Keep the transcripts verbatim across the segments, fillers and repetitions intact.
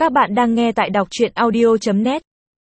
Các bạn đang nghe tại đọc truyện audio chấm net.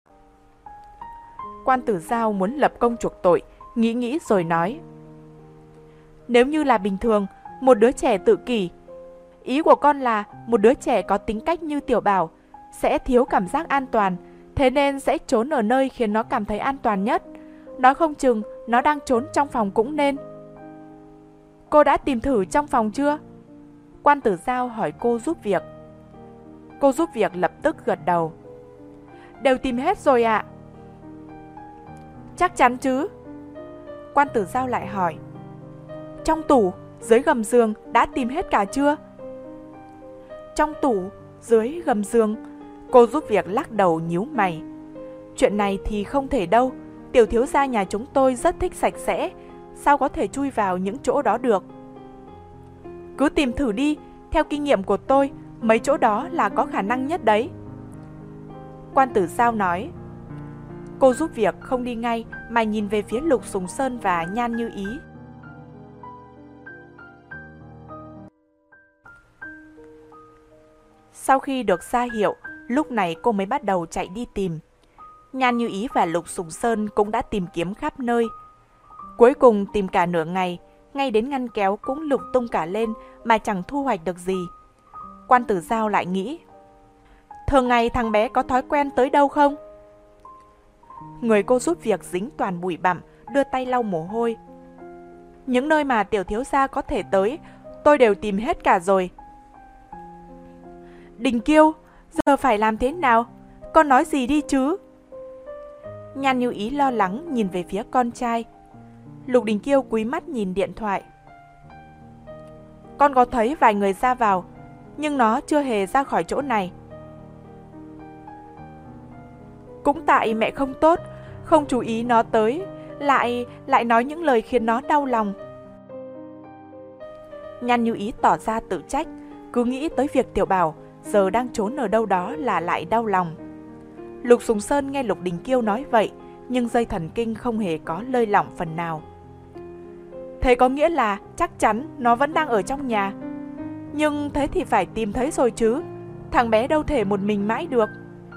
Quan Tử Giao muốn lập công chuộc tội, nghĩ nghĩ rồi nói: Nếu như là bình thường, một đứa trẻ tự kỷ, ý của con là một đứa trẻ có tính cách như Tiểu Bảo sẽ thiếu cảm giác an toàn, thế nên sẽ trốn ở nơi khiến nó cảm thấy an toàn nhất. Nói không chừng nó đang trốn trong phòng cũng nên. Cô đã tìm thử trong phòng chưa? Quan Tử Giao hỏi cô giúp việc. Cô giúp việc lập tức gật đầu. Đều tìm hết rồi ạ. Chắc chắn chứ? Quan Tử Giao lại hỏi. Trong tủ, dưới gầm giường đã tìm hết cả chưa? Trong tủ, dưới gầm giường. Cô giúp việc lắc đầu nhíu mày. Chuyện này thì không thể đâu. Tiểu thiếu gia nhà chúng tôi rất thích sạch sẽ, sao có thể chui vào những chỗ đó được? Cứ tìm thử đi, theo kinh nghiệm của tôi, mấy chỗ đó là có khả năng nhất đấy. Quan Tử Giao nói. Cô giúp việc không đi ngay mà nhìn về phía Lục Sùng Sơn và Nhan Như Ý. Sau khi được ra hiệu, lúc này cô mới bắt đầu chạy đi tìm. Nhan Như Ý và Lục Sùng Sơn cũng đã tìm kiếm khắp nơi. Cuối cùng tìm cả nửa ngày, ngay đến ngăn kéo cũng lục tung cả lên mà chẳng thu hoạch được gì. Quan Tử Giao lại nghĩ, thường ngày thằng bé có thói quen tới đâu không? Người cô giúp việc dính toàn bụi bặm, đưa tay lau mồ hôi. Những nơi mà tiểu thiếu gia có thể tới, tôi đều tìm hết cả rồi. Đình Kiêu, giờ phải làm thế nào? Con nói gì đi chứ? Nhan Như Ý lo lắng nhìn về phía con trai. Lục Đình Kiêu cúi mắt nhìn điện thoại. Con có thấy vài người ra vào, nhưng nó chưa hề ra khỏi chỗ này. Cũng tại mẹ không tốt, không chú ý nó tới, lại lại nói những lời khiến nó đau lòng. Nhan Như Ý tỏ ra tự trách, cứ nghĩ tới việc Tiểu Bảo giờ đang trốn ở đâu đó là lại đau lòng. Lục Sùng Sơn nghe Lục Đình Kiêu nói vậy, nhưng dây thần kinh không hề có lơi lỏng phần nào. Thế có nghĩa là chắc chắn nó vẫn đang ở trong nhà. Nhưng thế thì phải tìm thấy rồi chứ, thằng bé đâu thể một mình mãi được.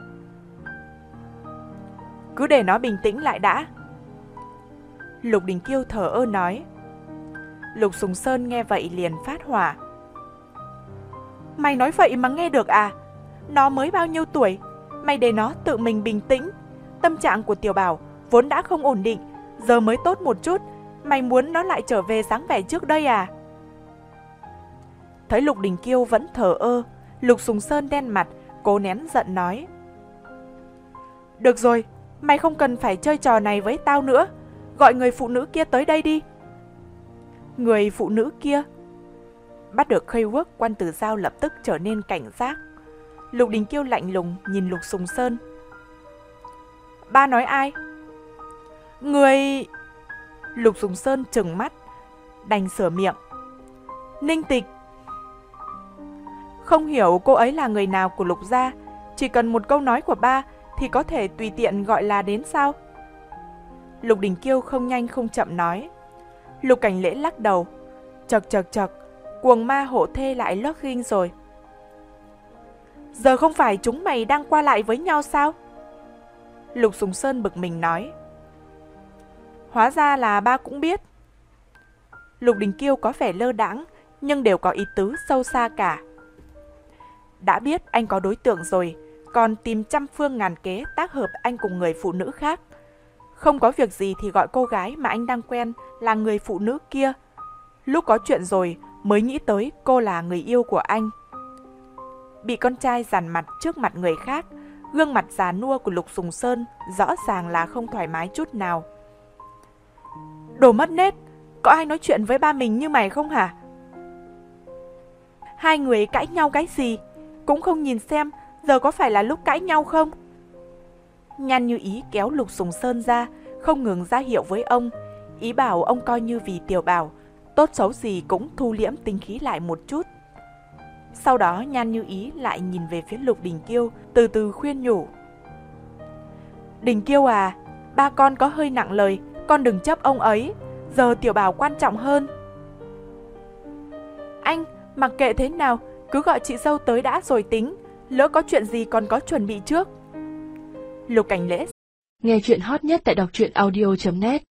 Cứ để nó bình tĩnh lại đã. Lục Đình Kiêu thở ơ nói. Lục Sùng Sơn nghe vậy liền phát hỏa. Mày nói vậy mà nghe được à? Nó mới bao nhiêu tuổi? Mày để nó tự mình bình tĩnh. Tâm trạng của Tiểu Bảo vốn đã không ổn định, giờ mới tốt một chút. Mày muốn nó lại trở về dáng vẻ trước đây à? Thấy Lục Đình Kiêu vẫn thờ ơ, Lục Sùng Sơn đen mặt, cố nén giận nói. Được rồi, mày không cần phải chơi trò này với tao nữa. Gọi người phụ nữ kia tới đây đi. Người phụ nữ kia? Bắt được keyword, Quan Tử Giao lập tức trở nên cảnh giác. Lục Đình Kiêu lạnh lùng nhìn Lục Sùng Sơn. Ba nói ai? Người... Lục Sùng Sơn trừng mắt, đành sửa miệng. Ninh Tịch. Không hiểu cô ấy là người nào của Lục gia, chỉ cần một câu nói của ba thì có thể tùy tiện gọi là đến sao? Lục Đình Kiêu không nhanh không chậm nói. Lục Cảnh Lễ lắc đầu. Chật chật chật, cuồng ma hộ thê lại login rồi. Giờ không phải chúng mày đang qua lại với nhau sao? Lục Sùng Sơn bực mình nói. Hóa ra là ba cũng biết. Lục Đình Kiêu có vẻ lơ đãng, nhưng đều có ý tứ sâu xa cả. Đã biết anh có đối tượng rồi, còn tìm trăm phương ngàn kế tác hợp anh cùng người phụ nữ khác. Không có việc gì thì gọi cô gái mà anh đang quen là người phụ nữ kia. Lúc có chuyện rồi mới nghĩ tới cô là người yêu của anh. Bị con trai dằn mặt trước mặt người khác, gương mặt già nua của Lục Sùng Sơn rõ ràng là không thoải mái chút nào. Đồ mất nết, có ai nói chuyện với ba mình như mày không hả? Hai người cãi nhau cái gì? Cũng không nhìn xem giờ có phải là lúc cãi nhau không? Nhan Như Ý kéo Lục Sùng Sơn ra, không ngừng ra hiệu với ông, ý bảo ông coi như vì Tiểu Bảo, tốt xấu gì cũng thu liễm tính khí lại một chút. Sau đó Nhan Như Ý lại nhìn về phía Lục Đình Kiêu, từ từ khuyên nhủ. Đình Kiêu à, ba con có hơi nặng lời, con đừng chấp ông ấy, giờ Tiểu Bảo quan trọng hơn. Anh, mặc kệ thế nào, cứ gọi chị dâu tới đã rồi tính, lỡ có chuyện gì còn có chuẩn bị trước. Lục Cảnh Lễ. Nghe chuyện hot nhất tại đọc truyện audio chấm net.